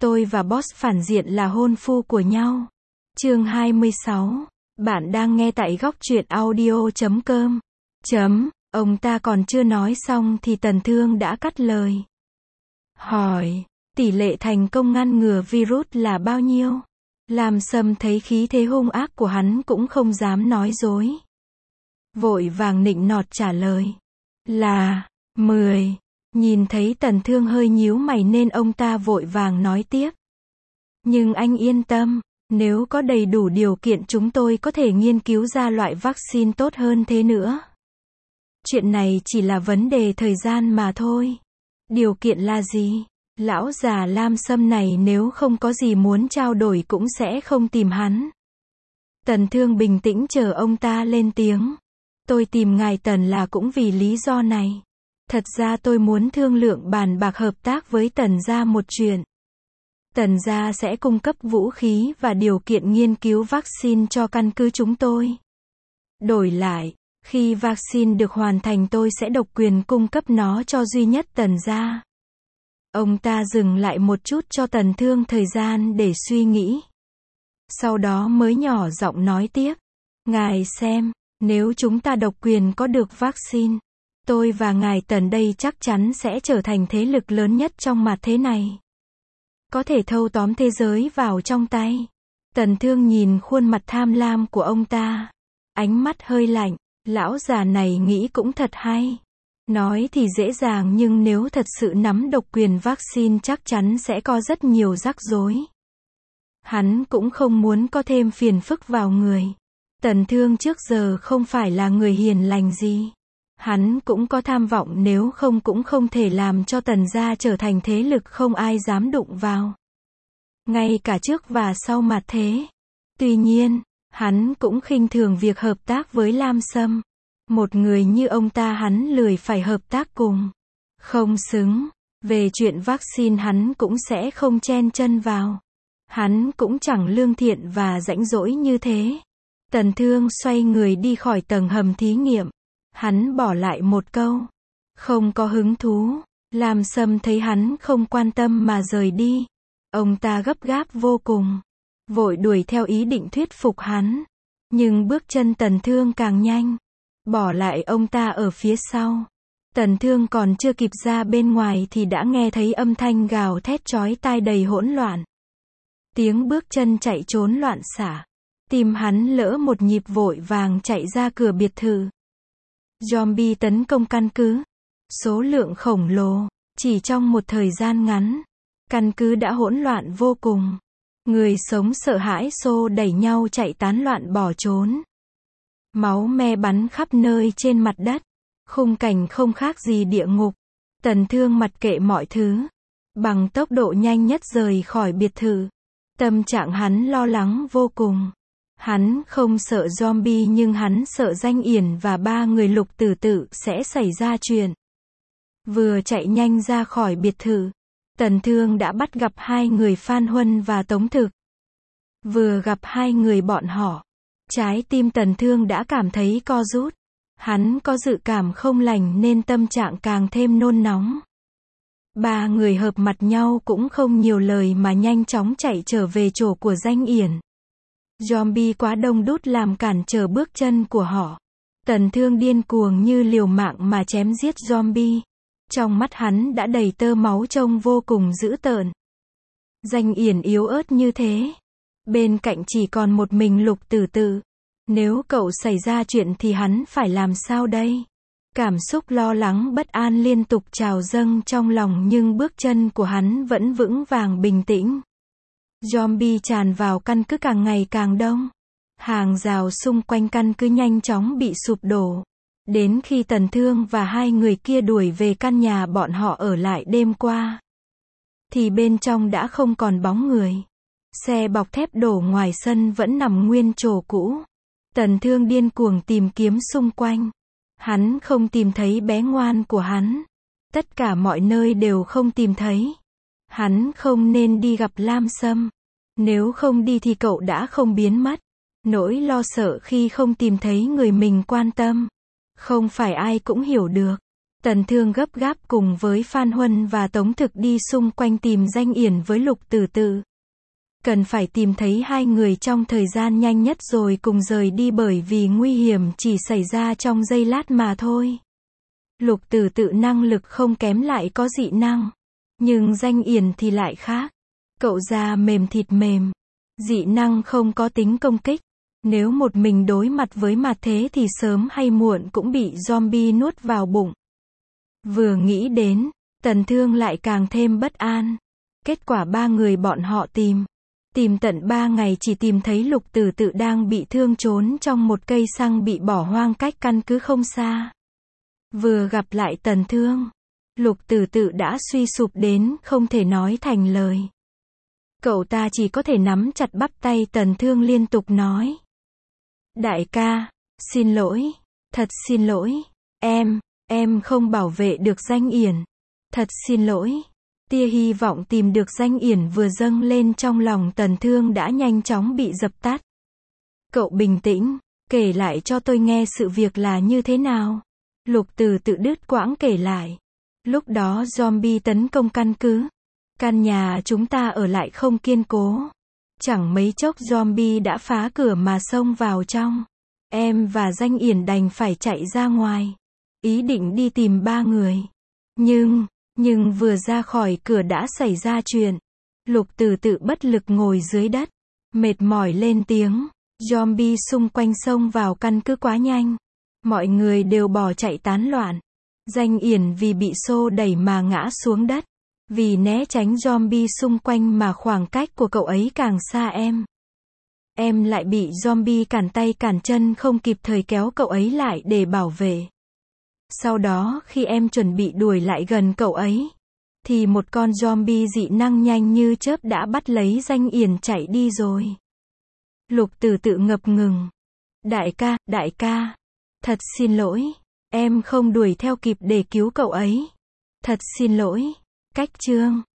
Tôi và boss phản diện là hôn phu của nhau. Chương 26. Bạn đang nghe tại góc truyện audio.com. Ông ta còn chưa nói xong thì Tần Thương đã cắt lời. Hỏi, tỷ lệ thành công ngăn ngừa virus là bao nhiêu? Lam Sâm thấy khí thế hung ác của hắn cũng không dám nói dối. Vội vàng nịnh nọt trả lời. Là 10. Nhìn thấy Tần Thương hơi nhíu mày nên ông ta vội vàng nói tiếp. Nhưng anh yên tâm, nếu có đầy đủ điều kiện chúng tôi có thể nghiên cứu ra loại vaccine tốt hơn thế nữa. Chuyện này chỉ là vấn đề thời gian mà thôi. Điều kiện là gì? Lão già Lam Sâm này nếu không có gì muốn trao đổi cũng sẽ không tìm hắn. Tần Thương bình tĩnh chờ ông ta lên tiếng. Tôi tìm ngài Tần là cũng vì lý do này. Thật ra tôi muốn thương lượng bàn bạc hợp tác với Tần gia một chuyện. Tần gia sẽ cung cấp vũ khí và điều kiện nghiên cứu vaccine cho căn cứ chúng tôi. Đổi lại, khi vaccine được hoàn thành tôi sẽ độc quyền cung cấp nó cho duy nhất Tần gia. Ông ta dừng lại một chút cho Tần Thương thời gian để suy nghĩ. Sau đó mới nhỏ giọng nói tiếp. Ngài xem, nếu chúng ta độc quyền có được vaccine, tôi và ngài Tần đây chắc chắn sẽ trở thành thế lực lớn nhất trong mặt thế này. Có thể thâu tóm thế giới vào trong tay. Tần Thương nhìn khuôn mặt tham lam của ông ta. Ánh mắt hơi lạnh. Lão già này nghĩ cũng thật hay. Nói thì dễ dàng nhưng nếu thật sự nắm độc quyền vaccine chắc chắn sẽ có rất nhiều rắc rối. Hắn cũng không muốn có thêm phiền phức vào người. Tần Thương trước giờ không phải là người hiền lành gì. Hắn cũng có tham vọng nếu không cũng không thể làm cho Tần gia trở thành thế lực không ai dám đụng vào. Ngay cả trước và sau mặt thế. Tuy nhiên, hắn cũng khinh thường việc hợp tác với Lam Sâm. Một người như ông ta hắn lười phải hợp tác cùng. Không xứng. Về chuyện vaccine hắn cũng sẽ không chen chân vào. Hắn cũng chẳng lương thiện và rãnh rỗi như thế. Tần Thương xoay người đi khỏi tầng hầm thí nghiệm. Hắn bỏ lại một câu. Không có hứng thú. Lam Sâm thấy hắn không quan tâm mà rời đi. Ông ta gấp gáp vô cùng. Vội đuổi theo ý định thuyết phục hắn. Nhưng bước chân Tần Thương càng nhanh. Bỏ lại ông ta ở phía sau. Tần Thương còn chưa kịp ra bên ngoài thì đã nghe thấy âm thanh gào thét chói tai đầy hỗn loạn. Tiếng bước chân chạy trốn loạn xả. Tim hắn lỡ một nhịp vội vàng chạy ra cửa biệt thự. Zombie tấn công căn cứ. Số lượng khổng lồ. Chỉ trong một thời gian ngắn. Căn cứ đã hỗn loạn vô cùng. Người sống sợ hãi xô đẩy nhau chạy tán loạn bỏ trốn. Máu me bắn khắp nơi trên mặt đất. Khung cảnh không khác gì địa ngục. Tần Thương mặc kệ mọi thứ. Bằng tốc độ nhanh nhất rời khỏi biệt thự. Tâm trạng hắn lo lắng vô cùng. Hắn không sợ zombie nhưng hắn sợ Danh Yển và 3 người Lục Tử Tự sẽ xảy ra chuyện. Vừa chạy nhanh ra khỏi biệt thự. Tần Thương đã bắt gặp 2 người Phan Huân và Tống Thực. Vừa gặp 2 người bọn họ. Trái tim Tần Thương đã cảm thấy co rút. Hắn có dự cảm không lành nên tâm trạng càng thêm nôn nóng. 3 người hợp mặt nhau cũng không nhiều lời mà nhanh chóng chạy trở về chỗ của Danh Yển. Zombie quá đông đúc làm cản trở bước chân của họ. Tần Thương điên cuồng như liều mạng mà chém giết zombie. Trong mắt hắn đã đầy tơ máu trông vô cùng dữ tợn. Danh Yển yếu ớt như thế. Bên cạnh chỉ còn một mình Lục Tử Tự. Nếu cậu xảy ra chuyện thì hắn phải làm sao đây? Cảm xúc lo lắng bất an liên tục trào dâng trong lòng nhưng bước chân của hắn vẫn vững vàng bình tĩnh. Zombie tràn vào căn cứ càng ngày càng đông. Hàng rào xung quanh căn cứ nhanh chóng bị sụp đổ. Đến khi Tần Thương và 2 người kia đuổi về căn nhà bọn họ ở lại đêm qua. Thì bên trong đã không còn bóng người. Xe bọc thép đổ ngoài sân vẫn nằm nguyên chỗ cũ. Tần Thương điên cuồng tìm kiếm xung quanh. Hắn không tìm thấy bé ngoan của hắn. Tất cả mọi nơi đều không tìm thấy. Hắn không nên đi gặp Lam Sâm. Nếu không đi thì cậu đã không biến mất. Nỗi lo sợ khi không tìm thấy người mình quan tâm. Không phải ai cũng hiểu được. Tần Thương gấp gáp cùng với Phan Huân và Tống Thực đi xung quanh tìm Danh Yển với Lục Tử Tự. Cần phải tìm thấy hai người trong thời gian nhanh nhất rồi cùng rời đi, bởi vì nguy hiểm chỉ xảy ra trong giây lát mà thôi. Lục Tử Tự năng lực không kém, lại có dị năng. Nhưng Danh Yển thì lại khác. Cậu da mềm thịt mềm. Dị năng không có tính công kích. Nếu một mình đối mặt với mặt thế thì sớm hay muộn cũng bị zombie nuốt vào bụng. Vừa nghĩ đến, Tần Thương lại càng thêm bất an. Kết quả ba người bọn họ tìm tận 3 ngày chỉ tìm thấy Lục Tử Tự đang bị thương trốn trong một cây xăng bị bỏ hoang cách căn cứ không xa. Vừa gặp lại Tần Thương, Lục Tử Tự đã suy sụp đến không thể nói thành lời. Cậu ta chỉ có thể nắm chặt bắp tay Tần Thương liên tục nói: Đại ca, xin lỗi, thật xin lỗi, em không bảo vệ được Danh Yển. Thật xin lỗi. Tia hy vọng tìm được Danh Yển vừa dâng lên trong lòng Tần Thương đã nhanh chóng bị dập tắt. Cậu bình tĩnh, kể lại cho tôi nghe sự việc là như thế nào. Lục Tử Tự đứt quãng kể lại. Lúc đó zombie tấn công căn cứ. Căn nhà chúng ta ở lại không kiên cố. Chẳng mấy chốc zombie đã phá cửa mà xông vào trong. Em và Danh Yển đành phải chạy ra ngoài. Ý định đi tìm ba người. Nhưng vừa ra khỏi cửa đã xảy ra chuyện. Lục Tử Tự bất lực ngồi dưới đất. Mệt mỏi lên tiếng. Zombie xung quanh xông vào căn cứ quá nhanh. Mọi người đều bỏ chạy tán loạn. Danh Yển vì bị xô đẩy mà ngã xuống đất. Vì né tránh zombie xung quanh mà khoảng cách của cậu ấy càng xa em lại bị zombie cản tay cản chân, không kịp thời kéo cậu ấy lại để bảo vệ. Sau đó khi em chuẩn bị đuổi lại gần cậu ấy, thì một con zombie dị năng nhanh như chớp đã bắt lấy Danh Yển chạy đi rồi. Lục Tử Tự ngập ngừng. Đại ca, thật xin lỗi, em không đuổi theo kịp để cứu cậu ấy. Thật xin lỗi. Cách chương